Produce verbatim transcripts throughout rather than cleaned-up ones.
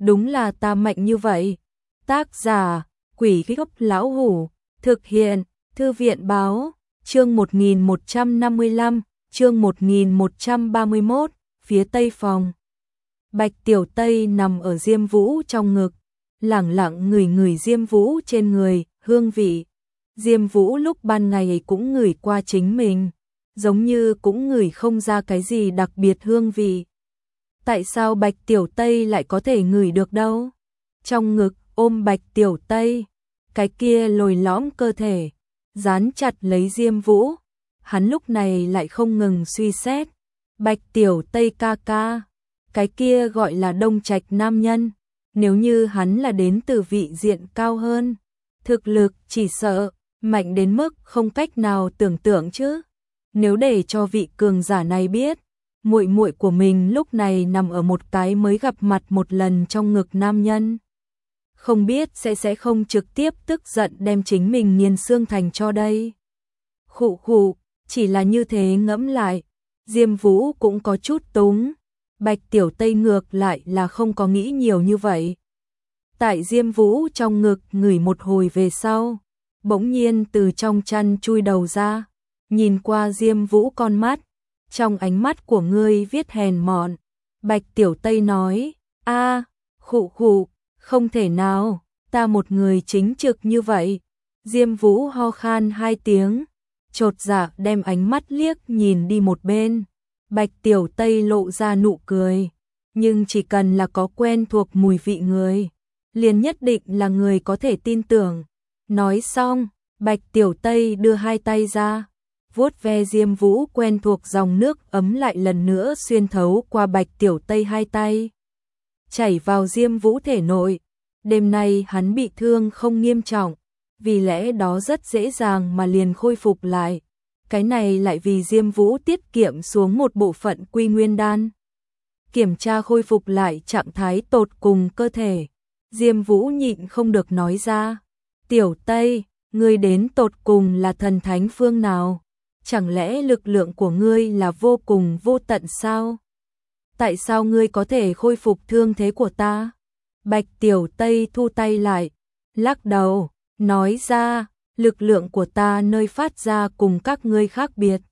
đúng là ta mạnh như vậy. Tác giả, Quỷ Gốc Lão Hủ, thực hiện, Thư viện Báo, chương một nghìn một trăm năm mươi lăm, chương một nghìn một trăm ba mươi mốt, phía tây phòng. Bạch Tiểu Tây nằm ở Diêm Vũ trong ngực, lẳng lặng ngửi ngửi Diêm Vũ trên người, hương vị. Diêm Vũ lúc ban ngày cũng ngửi qua chính mình, giống như cũng ngửi không ra cái gì đặc biệt hương vị. Tại sao Bạch Tiểu Tây lại có thể ngửi được đâu? Trong ngực ôm Bạch Tiểu Tây, cái kia lồi lõm cơ thể, dán chặt lấy Diêm Vũ. Hắn lúc này lại không ngừng suy xét. Bạch Tiểu Tây ca ca, cái kia gọi là Đông Trạch nam nhân. Nếu như hắn là đến từ vị diện cao hơn, thực lực chỉ sợ mạnh đến mức không cách nào tưởng tượng chứ. Nếu để cho vị cường giả này biết, muội muội của mình lúc này nằm ở một cái mới gặp mặt một lần trong ngực nam nhân, không biết sẽ sẽ không trực tiếp tức giận đem chính mình nghiền xương thành cho đây. Khụ khụ, chỉ là như thế ngẫm lại, Diêm Vũ cũng có chút túng. Bạch Tiểu Tây ngược lại là không có nghĩ nhiều như vậy. Tại Diêm Vũ trong ngực ngửi một hồi về sau, bỗng nhiên từ trong chăn chui đầu ra, nhìn qua Diêm Vũ con mắt, trong ánh mắt của ngươi viết hèn mọn. Bạch Tiểu Tây nói, a, khụ khụ, không thể nào, ta một người chính trực như vậy. Diêm Vũ ho khan hai tiếng, chột dạ đem ánh mắt liếc nhìn đi một bên. Bạch Tiểu Tây lộ ra nụ cười, nhưng chỉ cần là có quen thuộc mùi vị người, liền nhất định là người có thể tin tưởng. Nói xong, Bạch Tiểu Tây đưa hai tay ra, vuốt ve Diêm Vũ quen thuộc, dòng nước ấm lại lần nữa xuyên thấu qua Bạch Tiểu Tây hai tay, chảy vào Diêm Vũ thể nội. Đêm nay hắn bị thương không nghiêm trọng, vì lẽ đó rất dễ dàng mà liền khôi phục lại. Cái này lại vì Diêm Vũ tiết kiệm xuống một bộ phận Quy Nguyên đan. Kiểm tra khôi phục lại trạng thái tột cùng cơ thể, Diêm Vũ nhịn không được nói ra, Tiểu Tây, ngươi đến tột cùng là thần thánh phương nào? Chẳng lẽ lực lượng của ngươi là vô cùng vô tận sao? Tại sao ngươi có thể khôi phục thương thế của ta? Bạch Tiểu Tây thu tay lại, lắc đầu, nói ra, lực lượng của ta nơi phát ra cùng các ngươi khác biệt.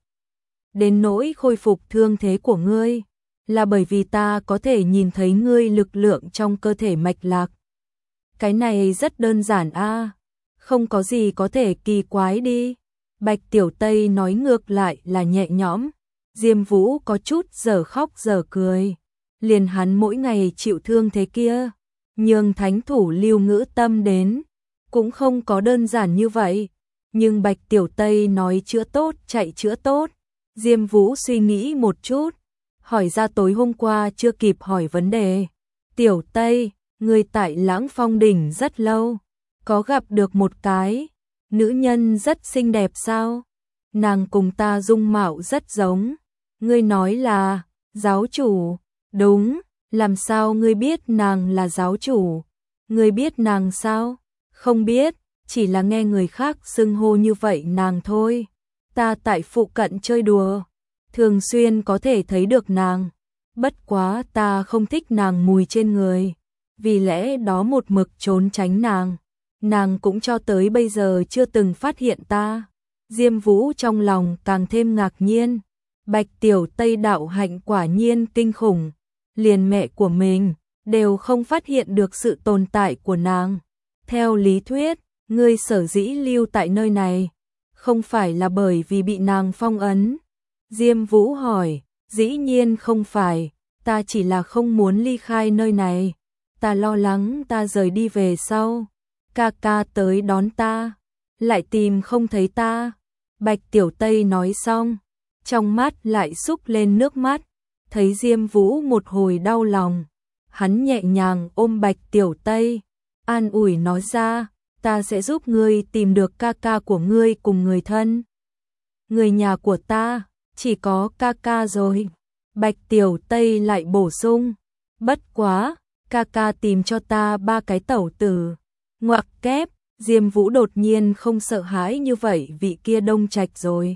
Đến nỗi khôi phục thương thế của ngươi, là bởi vì ta có thể nhìn thấy ngươi lực lượng trong cơ thể mạch lạc. Cái này rất đơn giản a, không có gì có thể kỳ quái đi. Bạch Tiểu Tây nói ngược lại là nhẹ nhõm. Diêm Vũ có chút giờ khóc giờ cười. Liền hắn mỗi ngày chịu thương thế kia, nhưng thánh thủ Lưu Ngữ Tâm đến, cũng không có đơn giản như vậy. Nhưng Bạch Tiểu Tây nói chữa tốt chạy chữa tốt. Diêm Vũ suy nghĩ một chút, hỏi ra tối hôm qua chưa kịp hỏi vấn đề. Tiểu Tây, người tại Lãng Phong đỉnh rất lâu, có gặp được một cái nữ nhân rất xinh đẹp sao? Nàng cùng ta dung mạo rất giống. Ngươi nói là giáo chủ? Đúng, làm sao ngươi biết nàng là giáo chủ? Ngươi biết nàng sao? Không biết, chỉ là nghe người khác xưng hô như vậy nàng thôi. Ta tại phụ cận chơi đùa, thường xuyên có thể thấy được nàng. Bất quá ta không thích nàng mùi trên người, vì lẽ đó một mực trốn tránh nàng. Nàng cũng cho tới bây giờ chưa từng phát hiện ta. Diêm Vũ trong lòng càng thêm ngạc nhiên. Bạch Tiểu Tây đạo hạnh quả nhiên kinh khủng, liền mẹ của mình đều không phát hiện được sự tồn tại của nàng. Theo lý thuyết, ngươi sở dĩ lưu tại nơi này, không phải là bởi vì bị nàng phong ấn? Diêm Vũ hỏi. Dĩ nhiên không phải, ta chỉ là không muốn ly khai nơi này. Ta lo lắng ta rời đi về sau, ca ca tới đón ta, lại tìm không thấy ta. Bạch Tiểu Tây nói xong, trong mắt lại xúc lên nước mắt, thấy Diêm Vũ một hồi đau lòng. Hắn nhẹ nhàng ôm Bạch Tiểu Tây, an ủi nói ra, ta sẽ giúp ngươi tìm được ca ca của ngươi cùng người thân. Người nhà của ta, chỉ có ca ca rồi. Bạch Tiểu Tây lại bổ sung, bất quá, ca ca tìm cho ta ba cái tẩu tử. Ngoặc kép, Diêm Vũ đột nhiên không sợ hãi như vậy vị kia Đông Trạch rồi.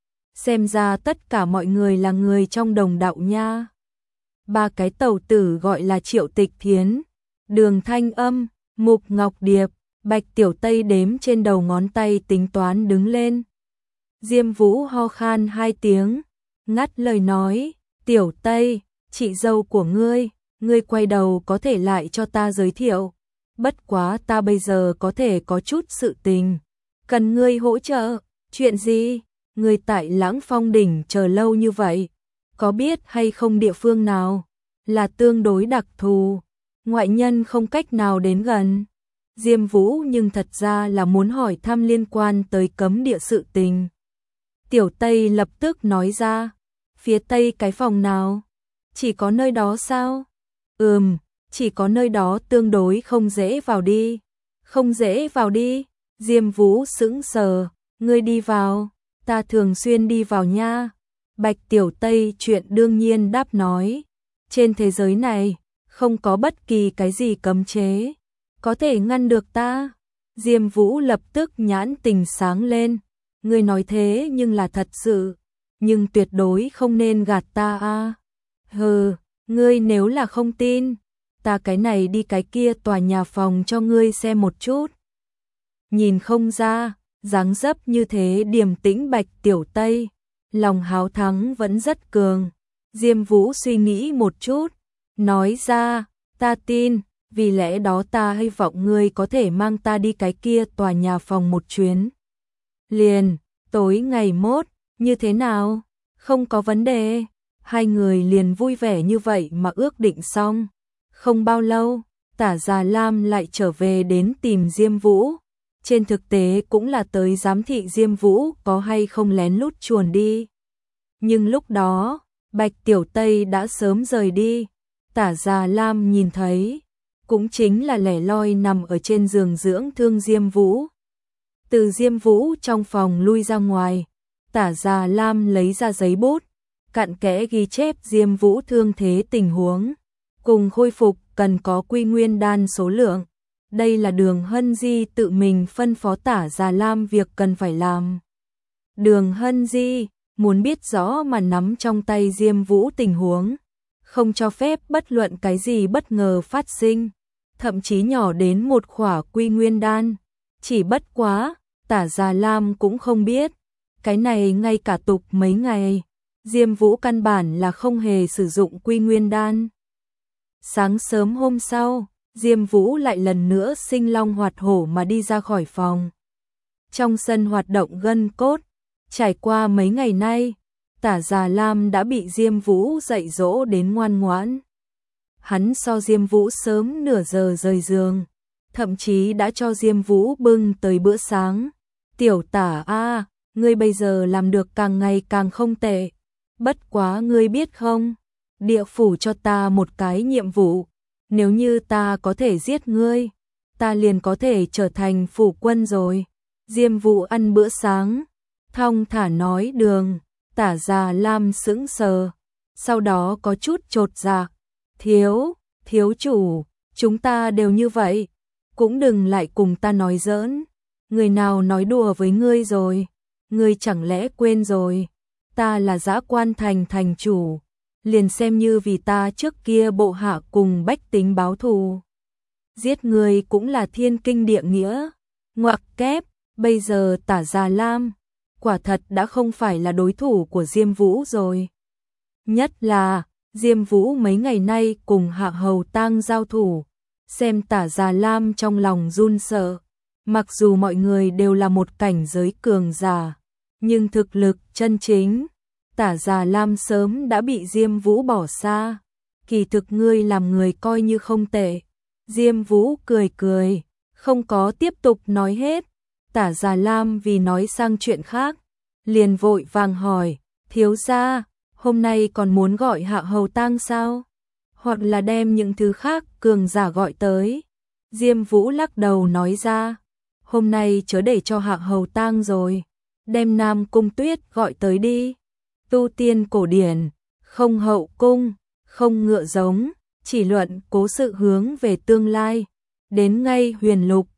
Xem ra tất cả mọi người là người trong đồng đạo nha. Ba cái tẩu tử gọi là Triệu Tịch Thiến, Đường Thanh Âm, Mục Ngọc Điệp, Bạch Tiểu Tây đếm trên đầu ngón tay tính toán đứng lên. Diêm Vũ ho khan hai tiếng, ngắt lời nói, Tiểu Tây, chị dâu của ngươi, ngươi quay đầu có thể lại cho ta giới thiệu. Bất quá ta bây giờ có thể có chút sự tình, cần ngươi hỗ trợ. Chuyện gì? Ngươi tại Lãng Phong đỉnh chờ lâu như vậy, có biết hay không địa phương nào là tương đối đặc thù, ngoại nhân không cách nào đến gần? Diêm Vũ nhưng thật ra là muốn hỏi thăm liên quan tới cấm địa sự tình. Tiểu Tây lập tức nói ra, phía tây cái phòng nào? Chỉ có nơi đó sao? Ừm, chỉ có nơi đó tương đối không dễ vào đi. Không dễ vào đi? Diêm Vũ sững sờ, ngươi đi vào, ta thường xuyên đi vào nha. Bạch Tiểu Tây chuyện đương nhiên đáp nói, trên thế giới này, không có bất kỳ cái gì cấm chế có thể ngăn được ta. Diêm Vũ lập tức nhãn tình sáng lên, ngươi nói thế nhưng là thật sự, nhưng tuyệt đối không nên gạt ta a. Hừ, ngươi nếu là không tin, ta cái này đi cái kia tòa nhà phòng cho ngươi xem một chút. Nhìn không ra, dáng dấp như thế điềm tĩnh Bạch Tiểu Tây, lòng háo thắng vẫn rất cường. Diêm Vũ suy nghĩ một chút, nói ra, ta tin, vì lẽ đó ta hy vọng ngươi có thể mang ta đi cái kia tòa nhà phòng một chuyến. Liền, tối ngày mốt, như thế nào? Không có vấn đề. Hai người liền vui vẻ như vậy mà ước định xong. Không bao lâu, Tả Già Lam lại trở về đến tìm Diêm Vũ. Trên thực tế cũng là tới giám thị Diêm Vũ có hay không lén lút chuồn đi. Nhưng lúc đó, Bạch Tiểu Tây đã sớm rời đi. Tả Già Lam nhìn thấy, cũng chính là lẻ loi nằm ở trên giường dưỡng thương Diêm Vũ. Từ Diêm Vũ trong phòng lui ra ngoài, Tả Già Lam lấy ra giấy bút, cặn kẽ ghi chép Diêm Vũ thương thế tình huống, cùng khôi phục cần có quy nguyên đan số lượng. Đây là Đường Hân Di tự mình phân phó Tả Già Lam việc cần phải làm. Đường Hân Di muốn biết rõ mà nắm trong tay Diêm Vũ tình huống, không cho phép bất luận cái gì bất ngờ phát sinh, thậm chí nhỏ đến một khỏa quy nguyên đan. Chỉ bất quá, Tả Già Lam cũng không biết, cái này ngay cả tục mấy ngày, Diêm Vũ căn bản là không hề sử dụng quy nguyên đan. Sáng sớm hôm sau, Diêm Vũ lại lần nữa sinh long hoạt hổ mà đi ra khỏi phòng. Trong sân hoạt động gân cốt, trải qua mấy ngày nay, Tả Già Lam đã bị Diêm Vũ dạy dỗ đến ngoan ngoãn. Hắn so Diêm Vũ sớm nửa giờ rời giường, thậm chí đã cho Diêm Vũ bưng tới bữa sáng. Tiểu Tả a, ngươi bây giờ làm được càng ngày càng không tệ. Bất quá ngươi biết không, địa phủ cho ta một cái nhiệm vụ, nếu như ta có thể giết ngươi, ta liền có thể trở thành phủ quân rồi. Diêm Vũ ăn bữa sáng, thong thả nói đường. Tả Già Lam sững sờ, sau đó có chút chột dạ. Thiếu, thiếu chủ, chúng ta đều như vậy, cũng đừng lại cùng ta nói giỡn. Người nào nói đùa với ngươi rồi? Ngươi chẳng lẽ quên rồi? Ta là Dã Quan Thành thành chủ, liền xem như vì ta trước kia bộ hạ cùng bách tính báo thù. Giết ngươi cũng là thiên kinh địa nghĩa. Ngoặc kép, bây giờ Tả Già Lam quả thật đã không phải là đối thủ của Diêm Vũ rồi. Nhất là, Diêm Vũ mấy ngày nay cùng Hạ Hầu Tang giao thủ, xem Tả Già Lam trong lòng run sợ. Mặc dù mọi người đều là một cảnh giới cường giả, nhưng thực lực chân chính, Tả Già Lam sớm đã bị Diêm Vũ bỏ xa. Kỳ thực ngươi làm người coi như không tệ. Diêm Vũ cười cười, không có tiếp tục nói hết. Tả Già Lam vì nói sang chuyện khác, liền vội vàng hỏi, thiếu gia, hôm nay còn muốn gọi Hạ Hầu Tang sao? Hoặc là đem những thứ khác cường giả gọi tới? Diêm Vũ lắc đầu nói ra, hôm nay chớ để cho Hạ Hầu Tang rồi, đem Nam Cung Tuyết gọi tới đi. Tu tiên cổ điển, không hậu cung, không ngựa giống, chỉ luận cố sự hướng về tương lai. Đến ngay huyền lục,